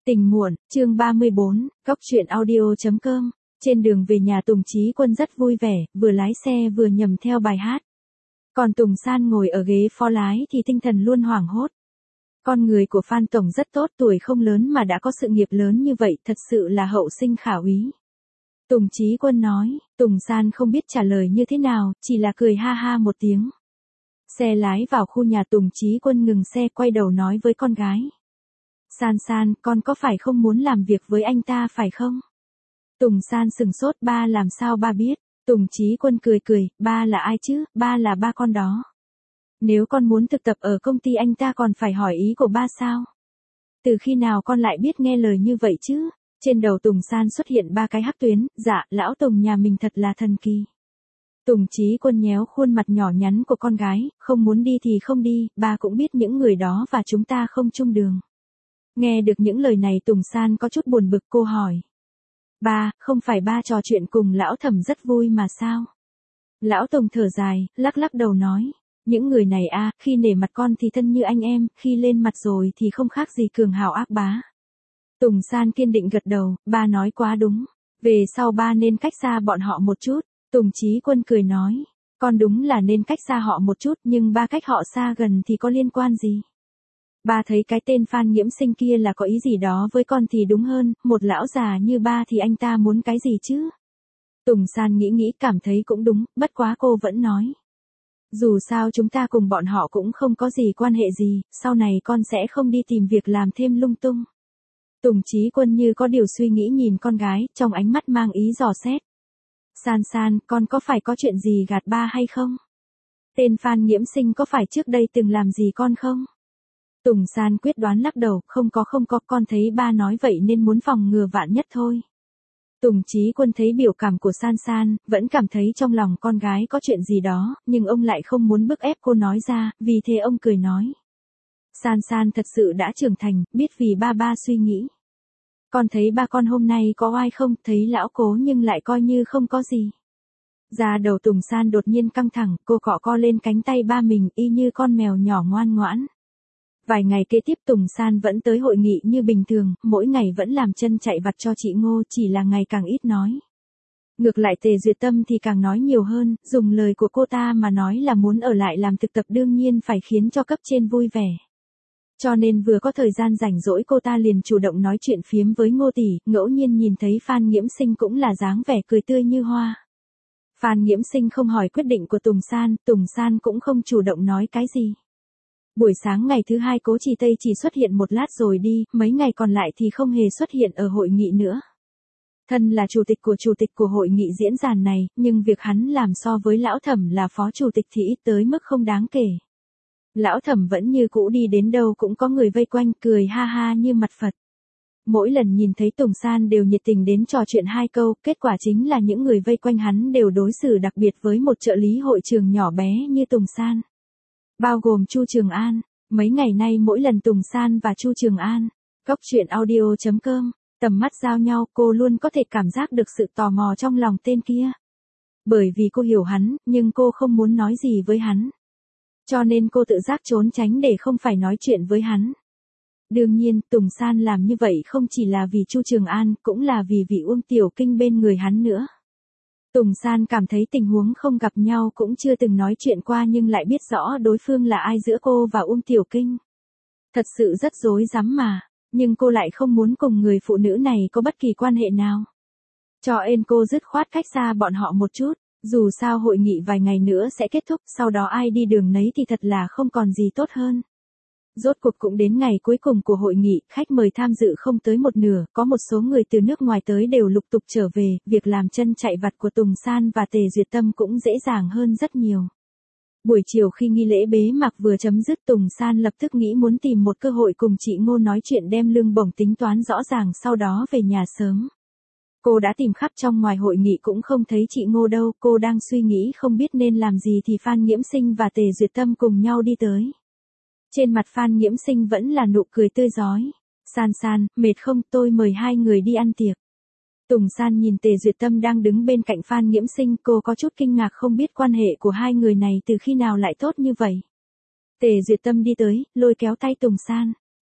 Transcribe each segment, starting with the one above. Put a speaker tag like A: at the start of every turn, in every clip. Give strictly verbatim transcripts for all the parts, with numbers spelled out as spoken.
A: Tình muộn, chương ba mươi bốn, góc truyện audio chấm com. Trên đường về nhà Tùng Chí Quân rất vui vẻ, vừa lái xe vừa nhầm theo bài hát. Còn Tùng San ngồi ở ghế phó lái thì tinh thần luôn hoảng hốt. Con người của Phan Tổng rất tốt, tuổi không lớn mà đã có sự nghiệp lớn như vậy, thật sự là hậu sinh khả úy. Tùng Chí Quân nói, Tùng San không biết trả lời như thế nào, chỉ là cười ha ha một tiếng. Xe lái vào khu nhà Tùng Chí Quân ngừng xe quay đầu nói với con gái. San San, con có phải không muốn làm việc với anh ta phải không? Tùng San sừng sốt, ba làm sao ba biết? Tùng Chí Quân cười cười, ba là ai chứ, ba là ba con đó. Nếu con muốn thực tập ở công ty anh ta còn phải hỏi ý của ba sao? Từ khi nào con lại biết nghe lời như vậy chứ? Trên đầu Tùng San xuất hiện ba cái hắc tuyến, dạ, lão Tùng nhà mình thật là thần kỳ. Tùng Chí Quân nhéo khuôn mặt nhỏ nhắn của con gái, không muốn đi thì không đi, ba cũng biết những người đó và chúng ta không chung đường. Nghe được những lời này Tùng San có chút buồn bực, cô hỏi. Ba, không phải ba trò chuyện cùng lão Thẩm rất vui mà sao? Lão Tùng thở dài, lắc lắc đầu nói. Những người này a, khi nể mặt con thì thân như anh em, khi lên mặt rồi thì không khác gì cường hào ác bá. Tùng San kiên định gật đầu, ba nói quá đúng. Về sau ba nên cách xa bọn họ một chút. Tùng Chí Quân cười nói. Con đúng là nên cách xa họ một chút, nhưng ba cách họ xa gần thì có liên quan gì? Ba thấy cái tên Phan Nghiễm Sinh kia là có ý gì đó với con thì đúng hơn, một lão già như ba thì anh ta muốn cái gì chứ? Tùng San nghĩ nghĩ cảm thấy cũng đúng, bất quá cô vẫn nói. Dù sao chúng ta cùng bọn họ cũng không có gì quan hệ gì, sau này con sẽ không đi tìm việc làm thêm lung tung. Tùng Chí Quân như có điều suy nghĩ nhìn con gái, trong ánh mắt mang ý dò xét. San San, con có phải có chuyện gì gạt ba hay không? Tên Phan Nghiễm Sinh có phải trước đây từng làm gì con không? Tùng San quyết đoán lắc đầu, không có không có, con thấy ba nói vậy nên muốn phòng ngừa vạn nhất thôi. Tùng Chí Quân thấy biểu cảm của San San, vẫn cảm thấy trong lòng con gái có chuyện gì đó, nhưng ông lại không muốn bức ép cô nói ra, vì thế ông cười nói. San San thật sự đã trưởng thành, biết vì ba ba suy nghĩ. Con thấy ba con hôm nay có oai không, thấy lão cố nhưng lại coi như không có gì. Da đầu Tùng San đột nhiên căng thẳng, cô cọ co lên cánh tay ba mình y như con mèo nhỏ ngoan ngoãn. Vài ngày kế tiếp Tùng San vẫn tới hội nghị như bình thường, mỗi ngày vẫn làm chân chạy vặt cho chị Ngô, chỉ là ngày càng ít nói. Ngược lại Tề Duyệt Tâm thì càng nói nhiều hơn, dùng lời của cô ta mà nói là muốn ở lại làm thực tập đương nhiên phải khiến cho cấp trên vui vẻ. Cho nên vừa có thời gian rảnh rỗi cô ta liền chủ động nói chuyện phiếm với Ngô tỷ, ngẫu nhiên nhìn thấy Phan Nghiễm Sinh cũng là dáng vẻ cười tươi như hoa. Phan Nghiễm Sinh không hỏi quyết định của Tùng San, Tùng San cũng không chủ động nói cái gì. Buổi sáng ngày thứ hai Cố Trì Tây chỉ xuất hiện một lát rồi đi, mấy ngày còn lại thì không hề xuất hiện ở hội nghị nữa. Thân là chủ tịch của chủ tịch của hội nghị diễn đàn này, nhưng việc hắn làm so với lão Thẩm là phó chủ tịch thì ít tới mức không đáng kể. Lão Thẩm vẫn như cũ, đi đến đâu cũng có người vây quanh cười ha ha như mặt Phật. Mỗi lần nhìn thấy Tùng San đều nhiệt tình đến trò chuyện hai câu, kết quả chính là những người vây quanh hắn đều đối xử đặc biệt với một trợ lý hội trường nhỏ bé như Tùng San. Bao gồm Chu Trường An, mấy ngày nay mỗi lần Tùng San và Chu Trường An, góc truyện audio chấm com, tầm mắt giao nhau cô luôn có thể cảm giác được sự tò mò trong lòng tên kia. Bởi vì cô hiểu hắn, nhưng cô không muốn nói gì với hắn. Cho nên cô tự giác trốn tránh để không phải nói chuyện với hắn. Đương nhiên, Tùng San làm như vậy không chỉ là vì Chu Trường An, cũng là vì vị Uông Tiểu Kinh bên người hắn nữa. Tùng San cảm thấy tình huống không gặp nhau cũng chưa từng nói chuyện qua nhưng lại biết rõ đối phương là ai giữa cô và Uông Tiểu Kinh. Thật sự rất rối rắm mà, nhưng cô lại không muốn cùng người phụ nữ này có bất kỳ quan hệ nào. Cho nên cô dứt khoát cách xa bọn họ một chút, dù sao hội nghị vài ngày nữa sẽ kết thúc, sau đó ai đi đường nấy thì thật là không còn gì tốt hơn. Rốt cuộc cũng đến ngày cuối cùng của hội nghị, khách mời tham dự không tới một nửa, có một số người từ nước ngoài tới đều lục tục trở về, việc làm chân chạy vặt của Tùng San và Tề Duyệt Tâm cũng dễ dàng hơn rất nhiều. Buổi chiều khi nghi lễ bế mạc vừa chấm dứt Tùng San lập tức nghĩ muốn tìm một cơ hội cùng chị Ngô nói chuyện đem lương bổng tính toán rõ ràng sau đó về nhà sớm. Cô đã tìm khắp trong ngoài hội nghị cũng không thấy chị Ngô đâu, cô đang suy nghĩ không biết nên làm gì thì Phan Nghiễm Sinh và Tề Duyệt Tâm cùng nhau đi tới. Trên mặt Phan Nghiễm Sinh vẫn là nụ cười tươi rói. San San, mệt không, tôi mời hai người đi ăn tiệc. Tùng San nhìn Tề Duyệt Tâm đang đứng bên cạnh Phan Nghiễm Sinh, cô có chút kinh ngạc không biết quan hệ của hai người này từ khi nào lại tốt như vậy. Tề Duyệt Tâm đi tới, lôi kéo tay Tùng San.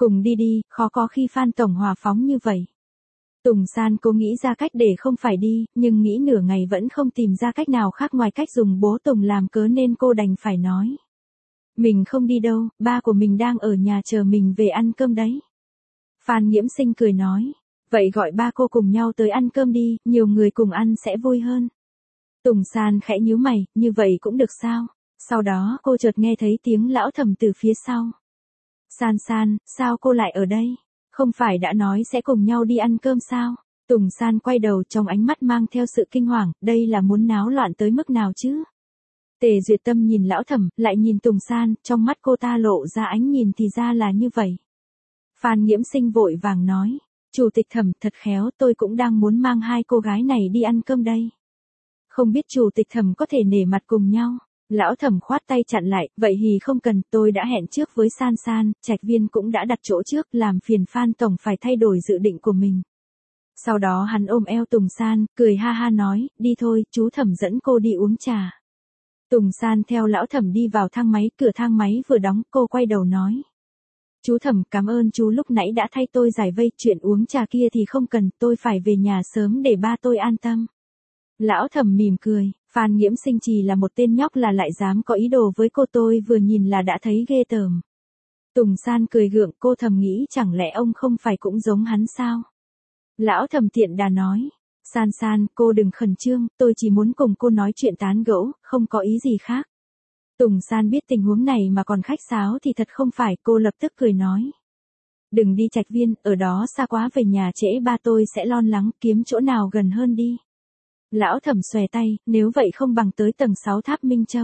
A: Cùng đi đi, khó có khi Phan tổng hòa phóng như vậy. Tùng San cố nghĩ ra cách để không phải đi, nhưng nghĩ nửa ngày vẫn không tìm ra cách nào khác ngoài cách dùng bố Tùng làm cớ nên cô đành phải nói. Mình không đi đâu, ba của mình đang ở nhà chờ mình về ăn cơm đấy. Phan Nghiễm Sinh cười nói, vậy gọi ba cô cùng nhau tới ăn cơm đi, nhiều người cùng ăn sẽ vui hơn. Tùng San khẽ nhíu mày, như vậy cũng được sao? Sau đó cô chợt nghe thấy tiếng lão Thẩm từ phía sau. San San, sao cô lại ở đây? Không phải đã nói sẽ cùng nhau đi ăn cơm sao? Tùng San quay đầu trong ánh mắt mang theo sự kinh hoàng, đây là muốn náo loạn tới mức nào chứ? Tề Duyệt Tâm nhìn lão Thẩm, lại nhìn Tùng San, trong mắt cô ta lộ ra ánh nhìn thì ra là như vậy. Phan Nghiễm Sinh vội vàng nói, Chủ tịch Thẩm thật khéo, tôi cũng đang muốn mang hai cô gái này đi ăn cơm đây. Không biết Chủ tịch Thẩm có thể nể mặt cùng nhau. Lão Thẩm khoát tay chặn lại, vậy thì không cần, tôi đã hẹn trước với San San, Trạch Viên cũng đã đặt chỗ trước, làm phiền Phan tổng phải thay đổi dự định của mình. Sau đó hắn ôm eo Tùng San, cười ha ha nói, đi thôi, chú Thẩm dẫn cô đi uống trà. Tùng San theo lão Thẩm đi vào thang máy, cửa thang máy vừa đóng, cô quay đầu nói. Chú Thẩm, cảm ơn chú lúc nãy đã thay tôi giải vây, chuyện uống trà kia thì không cần, tôi phải về nhà sớm để ba tôi an tâm. Lão Thẩm mỉm cười, Phan Nghiễm Sinh chỉ là một tên nhóc là lại dám có ý đồ với cô, tôi vừa nhìn là đã thấy ghê tởm. Tùng San cười gượng, cô thầm nghĩ chẳng lẽ ông không phải cũng giống hắn sao? Lão Thẩm tiện đà nói, San San, cô đừng khẩn trương, tôi chỉ muốn cùng cô nói chuyện tán gẫu, không có ý gì khác. Tùng San biết tình huống này mà còn khách sáo thì thật không phải, cô lập tức cười nói. Đừng đi Trạch Viên, ở đó xa quá, về nhà trễ ba tôi sẽ lo lắng, kiếm chỗ nào gần hơn đi. Lão Thẩm xòe tay, nếu vậy không bằng tới tầng sáu tháp Minh Châu.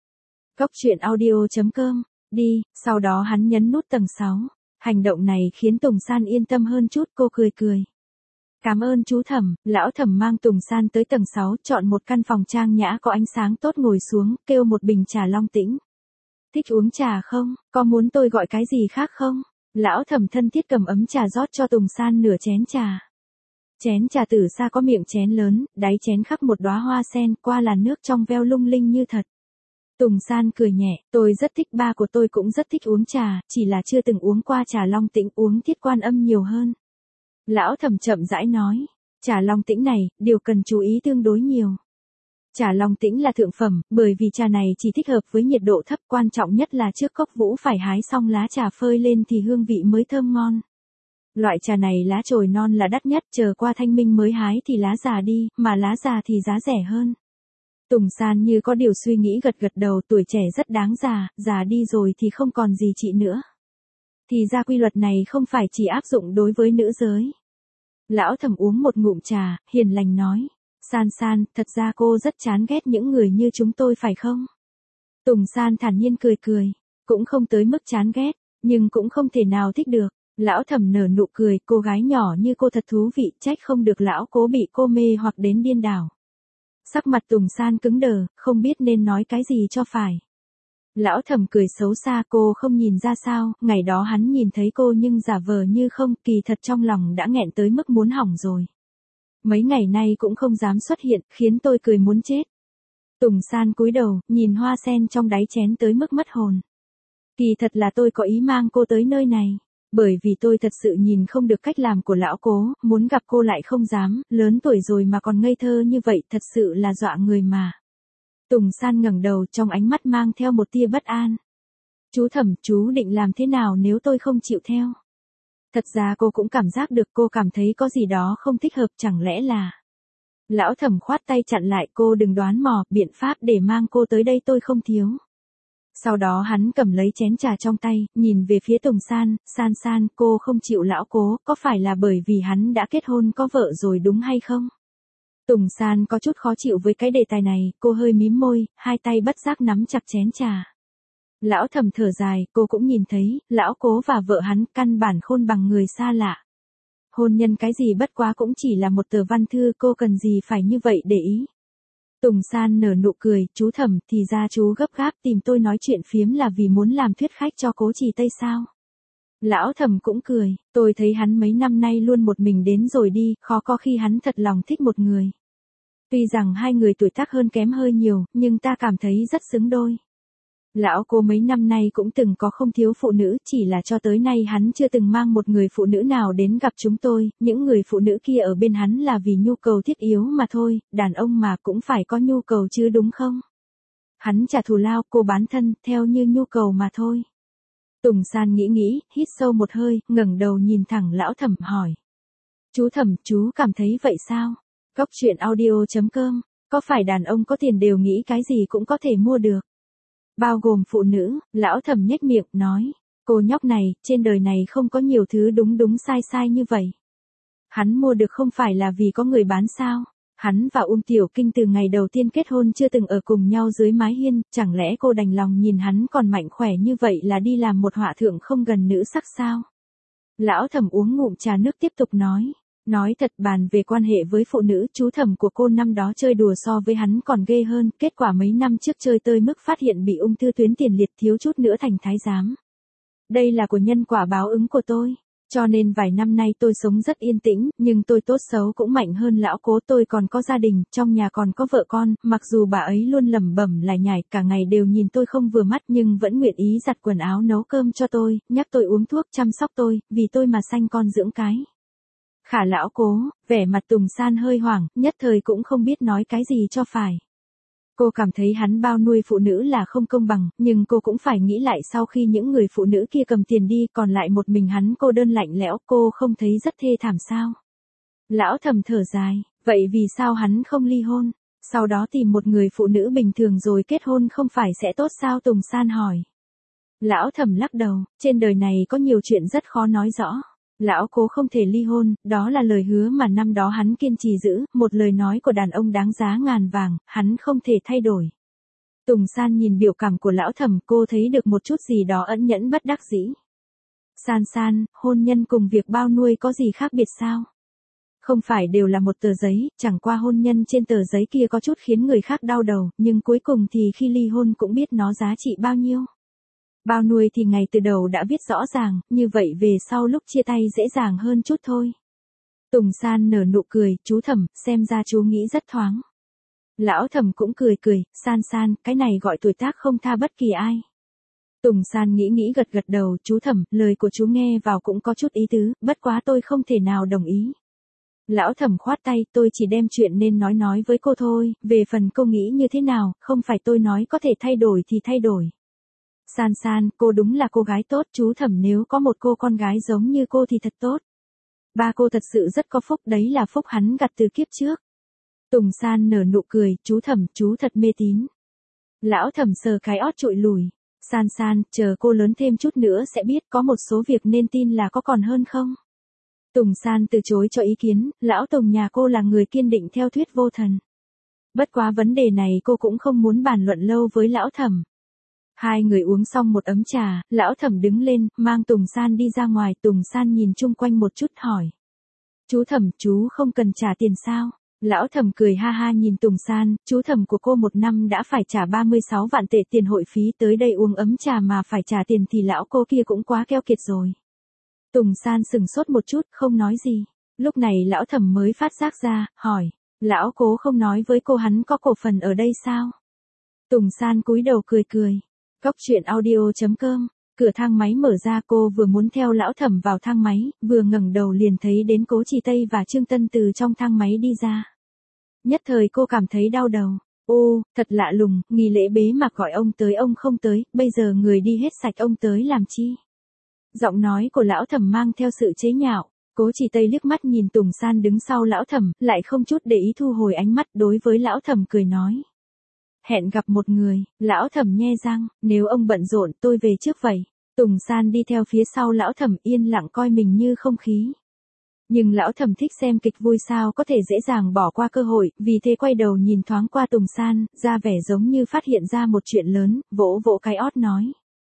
A: Cốc truyện audio chấm com, đi, sau đó hắn nhấn nút tầng sáu. Hành động này khiến Tùng San yên tâm hơn chút, cô cười cười. Cảm ơn chú Thẩm, lão Thẩm mang Tùng San tới tầng sáu, chọn một căn phòng trang nhã có ánh sáng tốt ngồi xuống, kêu một bình trà Long Tĩnh. Thích uống trà không, có muốn tôi gọi cái gì khác không? Lão Thẩm thân thiết cầm ấm trà rót cho Tùng San nửa chén trà. Chén trà từ xa có miệng chén lớn, đáy chén khắc một đóa hoa sen, qua là nước trong veo lung linh như thật. Tùng San cười nhẹ, tôi rất thích, ba của tôi cũng rất thích uống trà, chỉ là chưa từng uống qua trà Long Tĩnh, uống Thiết Quan Âm nhiều hơn. Lão Thẩm chậm rãi nói, trà Long Tĩnh này, điều cần chú ý tương đối nhiều. Trà Long Tĩnh là thượng phẩm, bởi vì trà này chỉ thích hợp với nhiệt độ thấp, quan trọng nhất là trước cốc vũ phải hái xong lá trà phơi lên thì hương vị mới thơm ngon. Loại trà này lá chồi non là đắt nhất, chờ qua thanh minh mới hái thì lá già đi, mà lá già thì giá rẻ hơn. Tùng San như có điều suy nghĩ gật gật đầu, tuổi trẻ rất đáng già, già đi rồi thì không còn gì trị nữa. Thì ra quy luật này không phải chỉ áp dụng đối với nữ giới. Lão Thẩm uống một ngụm trà, hiền lành nói, San San, thật ra cô rất chán ghét những người như chúng tôi phải không? Tùng San thản nhiên cười cười, cũng không tới mức chán ghét, nhưng cũng không thể nào thích được. Lão Thẩm nở nụ cười, cô gái nhỏ như cô thật thú vị, trách không được lão cố bị cô mê hoặc đến điên đảo. Sắc mặt Tùng San cứng đờ, không biết nên nói cái gì cho phải. Lão Thẩm cười xấu xa, cô không nhìn ra sao, ngày đó hắn nhìn thấy cô nhưng giả vờ như không, kỳ thật trong lòng đã nghẹn tới mức muốn hỏng rồi. Mấy ngày nay cũng không dám xuất hiện, khiến tôi cười muốn chết. Tùng San cúi đầu, nhìn hoa sen trong đáy chén tới mức mất hồn. Kỳ thật là tôi có ý mang cô tới nơi này. Bởi vì tôi thật sự nhìn không được cách làm của lão cố, muốn gặp cô lại không dám, lớn tuổi rồi mà còn ngây thơ như vậy, thật sự là dọa người mà. Tùng San ngẩng đầu, trong ánh mắt mang theo một tia bất an. Chú Thẩm, chú định làm thế nào nếu tôi không chịu theo? Thật ra cô cũng cảm giác được, cô cảm thấy có gì đó không thích hợp, chẳng lẽ là... Lão Thẩm khoát tay chặn lại, cô đừng đoán mò, biện pháp để mang cô tới đây tôi không thiếu. Sau đó hắn cầm lấy chén trà trong tay, nhìn về phía Tùng San, San San, cô không chịu lão cố, có phải là bởi vì hắn đã kết hôn có vợ rồi đúng hay không? Tùng San có chút khó chịu với cái đề tài này, cô hơi mím môi, hai tay bất giác nắm chặt chén trà. Lão Thẩm thở dài, cô cũng nhìn thấy, lão cố và vợ hắn căn bản khôn bằng người xa lạ. Hôn nhân cái gì bất quá cũng chỉ là một tờ văn thư, cô cần gì phải như vậy để ý. Tùng San nở nụ cười, chú Thẩm, thì ra chú gấp gáp tìm tôi nói chuyện phiếm là vì muốn làm thuyết khách cho Cố Trì Tây sao? Lão Thẩm cũng cười, tôi thấy hắn mấy năm nay luôn một mình đến rồi đi, khó có khi hắn thật lòng thích một người. Tuy rằng hai người tuổi tác hơn kém hơi nhiều, nhưng ta cảm thấy rất xứng đôi. Lão Cố mấy năm nay cũng từng có không thiếu phụ nữ, chỉ là cho tới nay hắn chưa từng mang một người phụ nữ nào đến gặp chúng tôi, những người phụ nữ kia ở bên hắn là vì nhu cầu thiết yếu mà thôi, đàn ông mà cũng phải có nhu cầu chứ đúng không? Hắn trả thù lao, cô bán thân, theo như nhu cầu mà thôi. Tùng San nghĩ nghĩ, hít sâu một hơi, ngẩng đầu nhìn thẳng Lão Thẩm hỏi. Chú Thẩm, chú cảm thấy vậy sao? Cóc truyện audio chấm com, có phải đàn ông có tiền đều nghĩ cái gì cũng có thể mua được? Bao gồm phụ nữ, Lão Thẩm nhếch miệng, nói. Cô nhóc này, trên đời này không có nhiều thứ đúng đúng sai sai như vậy. Hắn mua được không phải là vì có người bán sao? Hắn và Ung Tiểu Kinh từ ngày đầu tiên kết hôn chưa từng ở cùng nhau dưới mái hiên, chẳng lẽ cô đành lòng nhìn hắn còn mạnh khỏe như vậy là đi làm một họa thượng không gần nữ sắc sao? Lão Thẩm uống ngụm trà nước tiếp tục nói. Nói thật, bàn về quan hệ với phụ nữ, chú Thẩm của cô năm đó chơi đùa so với hắn còn ghê hơn, kết quả mấy năm trước chơi tơi mức phát hiện bị ung thư tuyến tiền liệt, thiếu chút nữa thành thái giám. Đây là của nhân quả báo ứng của tôi. Cho nên vài năm nay tôi sống rất yên tĩnh, nhưng tôi tốt xấu cũng mạnh hơn Lão Cố, tôi còn có gia đình, trong nhà còn có vợ con, mặc dù bà ấy luôn lẩm bẩm lải nhải, cả ngày đều nhìn tôi không vừa mắt nhưng vẫn nguyện ý giặt quần áo nấu cơm cho tôi, nhắc tôi uống thuốc chăm sóc tôi, vì tôi mà sanh con dưỡng cái. Khả Lão Cố, vẻ mặt Tùng San hơi hoảng, nhất thời cũng không biết nói cái gì cho phải. Cô cảm thấy hắn bao nuôi phụ nữ là không công bằng, nhưng cô cũng phải nghĩ lại sau khi những người phụ nữ kia cầm tiền đi còn lại một mình hắn cô đơn lạnh lẽo, cô không thấy rất thê thảm sao? Lão Thẩm thở dài, vậy vì sao hắn không ly hôn, sau đó tìm một người phụ nữ bình thường rồi kết hôn không phải sẽ tốt sao? Tùng San hỏi. Lão Thẩm lắc đầu, trên đời này có nhiều chuyện rất khó nói rõ. Lão Cố không thể ly hôn, đó là lời hứa mà năm đó hắn kiên trì giữ, một lời nói của đàn ông đáng giá ngàn vàng, hắn không thể thay đổi. Tùng San nhìn biểu cảm của Lão Thẩm, cô thấy được một chút gì đó ẩn nhẫn bất đắc dĩ. San San, hôn nhân cùng việc bao nuôi có gì khác biệt sao? Không phải đều là một tờ giấy, chẳng qua hôn nhân trên tờ giấy kia có chút khiến người khác đau đầu, nhưng cuối cùng thì khi ly hôn cũng biết nó giá trị bao nhiêu. Bao nuôi thì ngày từ đầu đã viết rõ ràng, như vậy về sau lúc chia tay dễ dàng hơn chút thôi. Tùng San nở nụ cười, chú Thẩm, xem ra chú nghĩ rất thoáng. Lão Thẩm cũng cười cười, San San, cái này gọi tuổi tác không tha bất kỳ ai. Tùng San nghĩ nghĩ gật gật đầu, chú Thẩm, lời của chú nghe vào cũng có chút ý tứ, bất quá tôi không thể nào đồng ý. Lão Thẩm khoát tay, tôi chỉ đem chuyện nên nói nói với cô thôi, về phần cô nghĩ như thế nào, không phải tôi nói có thể thay đổi thì thay đổi. San San, cô đúng là cô gái tốt, chú Thẩm nếu có một cô con gái giống như cô thì thật tốt. Ba cô thật sự rất có phúc, đấy là phúc hắn gặt từ kiếp trước. Tùng San nở nụ cười, chú Thẩm, chú thật mê tín. Lão Thẩm sờ cái ót trụi lùi. San San, chờ cô lớn thêm chút nữa sẽ biết có một số việc nên tin là có còn hơn không. Tùng San từ chối cho ý kiến, lão Tùng nhà cô là người kiên định theo thuyết vô thần. Bất quá vấn đề này cô cũng không muốn bàn luận lâu với Lão Thẩm. Hai người uống xong một ấm trà, Lão Thẩm đứng lên, mang Tùng San đi ra ngoài, Tùng San nhìn chung quanh một chút hỏi. Chú Thẩm, chú không cần trả tiền sao? Lão Thẩm cười ha ha nhìn Tùng San, chú Thẩm của cô một năm đã phải trả ba mươi sáu vạn tệ tiền hội phí, tới đây uống ấm trà mà phải trả tiền thì lão cô kia cũng quá keo kiệt rồi. Tùng San sừng sốt một chút, không nói gì. Lúc này Lão Thẩm mới phát giác ra, hỏi. Lão Cố không nói với cô hắn có cổ phần ở đây sao? Tùng San cúi đầu cười cười. Cóc truyện audio chấm com, cửa thang máy mở ra, cô vừa muốn theo Lão Thẩm vào thang máy, vừa ngẩng đầu liền thấy đến Cố Trì Tây và Trương Tân từ trong thang máy đi ra. Nhất thời cô cảm thấy đau đầu. Ô, thật lạ lùng, nghi lễ bế mạc gọi ông tới ông không tới, bây giờ người đi hết sạch ông tới làm chi? Giọng nói của Lão Thẩm mang theo sự chế nhạo. Cố Trì Tây liếc mắt nhìn Tùng San đứng sau Lão Thẩm, lại không chút để ý thu hồi ánh mắt, đối với Lão Thẩm cười nói. Hẹn gặp một người. Lão Thẩm nhe răng, nếu ông bận rộn tôi về trước vậy. Tùng San đi theo phía sau Lão Thẩm yên lặng coi mình như không khí. Nhưng Lão Thẩm thích xem kịch vui sao có thể dễ dàng bỏ qua cơ hội, vì thế quay đầu nhìn thoáng qua Tùng San, ra vẻ giống như phát hiện ra một chuyện lớn, vỗ vỗ cái ót nói.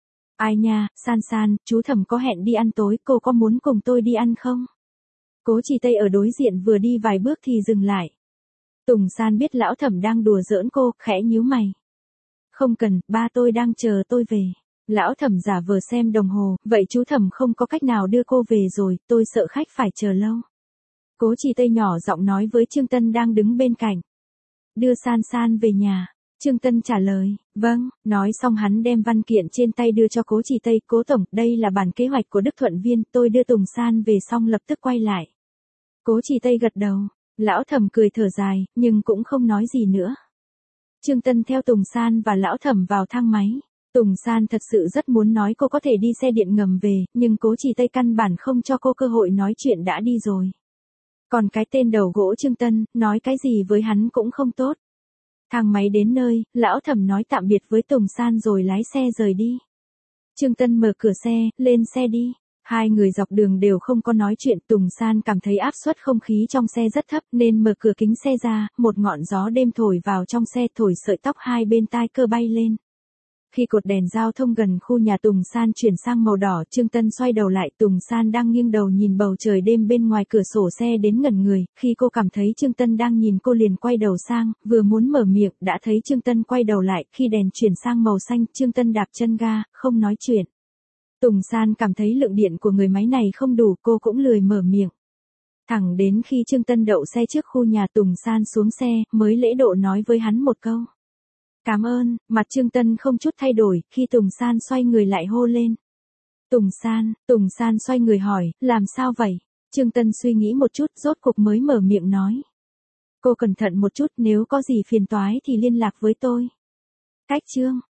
A: Ai nha, San San, chú Thẩm có hẹn đi ăn tối, cô có muốn cùng tôi đi ăn không? Cố Trì Tây ở đối diện vừa đi vài bước thì dừng lại. Tùng San biết Lão Thẩm đang đùa giỡn cô, khẽ nhíu mày. Không cần, ba tôi đang chờ tôi về. Lão Thẩm giả vờ xem đồng hồ, vậy chú Thẩm không có cách nào đưa cô về rồi, tôi sợ khách phải chờ lâu. Cố Trì Tây nhỏ giọng nói với Trương Tân đang đứng bên cạnh. Đưa San San về nhà. Trương Tân trả lời, vâng, nói xong hắn đem văn kiện trên tay đưa cho Cố Chỉ Tây, Cố Tổng, đây là bản kế hoạch của Đức Thuận Viên, tôi đưa Tùng San về xong lập tức quay lại. Cố Chỉ Tây gật đầu, Lão Thẩm cười thở dài, nhưng cũng không nói gì nữa. Trương Tân theo Tùng San và Lão Thẩm vào thang máy. Tùng San thật sự rất muốn nói cô có thể đi xe điện ngầm về, nhưng Cố Chỉ Tây căn bản không cho cô cơ hội nói chuyện đã đi rồi. Còn cái tên đầu gỗ Trương Tân, nói cái gì với hắn cũng không tốt. Thang máy đến nơi, Lão Thẩm nói tạm biệt với Tùng San rồi lái xe rời đi. Trương Tân mở cửa xe, lên xe đi. Hai người dọc đường đều không có nói chuyện, Tùng San cảm thấy áp suất không khí trong xe rất thấp nên mở cửa kính xe ra, một ngọn gió đêm thổi vào trong xe thổi sợi tóc hai bên tai cơ bay lên. Khi cột đèn giao thông gần khu nhà Tùng San chuyển sang màu đỏ, Trương Tân xoay đầu lại, Tùng San đang nghiêng đầu nhìn bầu trời đêm bên ngoài cửa sổ xe đến ngẩn người, khi cô cảm thấy Trương Tân đang nhìn cô liền quay đầu sang, vừa muốn mở miệng, đã thấy Trương Tân quay đầu lại, khi đèn chuyển sang màu xanh, Trương Tân đạp chân ga, không nói chuyện. Tùng San cảm thấy lượng điện của người máy này không đủ, cô cũng lười mở miệng. Thẳng đến khi Trương Tân đậu xe trước khu nhà Tùng San xuống xe, mới lễ độ nói với hắn một câu. Cảm ơn, mặt Trương Tân không chút thay đổi, khi Tùng San xoay người lại hô lên. Tùng San, Tùng San xoay người hỏi, làm sao vậy? Trương Tân suy nghĩ một chút, rốt cục mới mở miệng nói. Cô cẩn thận một chút, nếu có gì phiền toái thì liên lạc với tôi. Cách chương.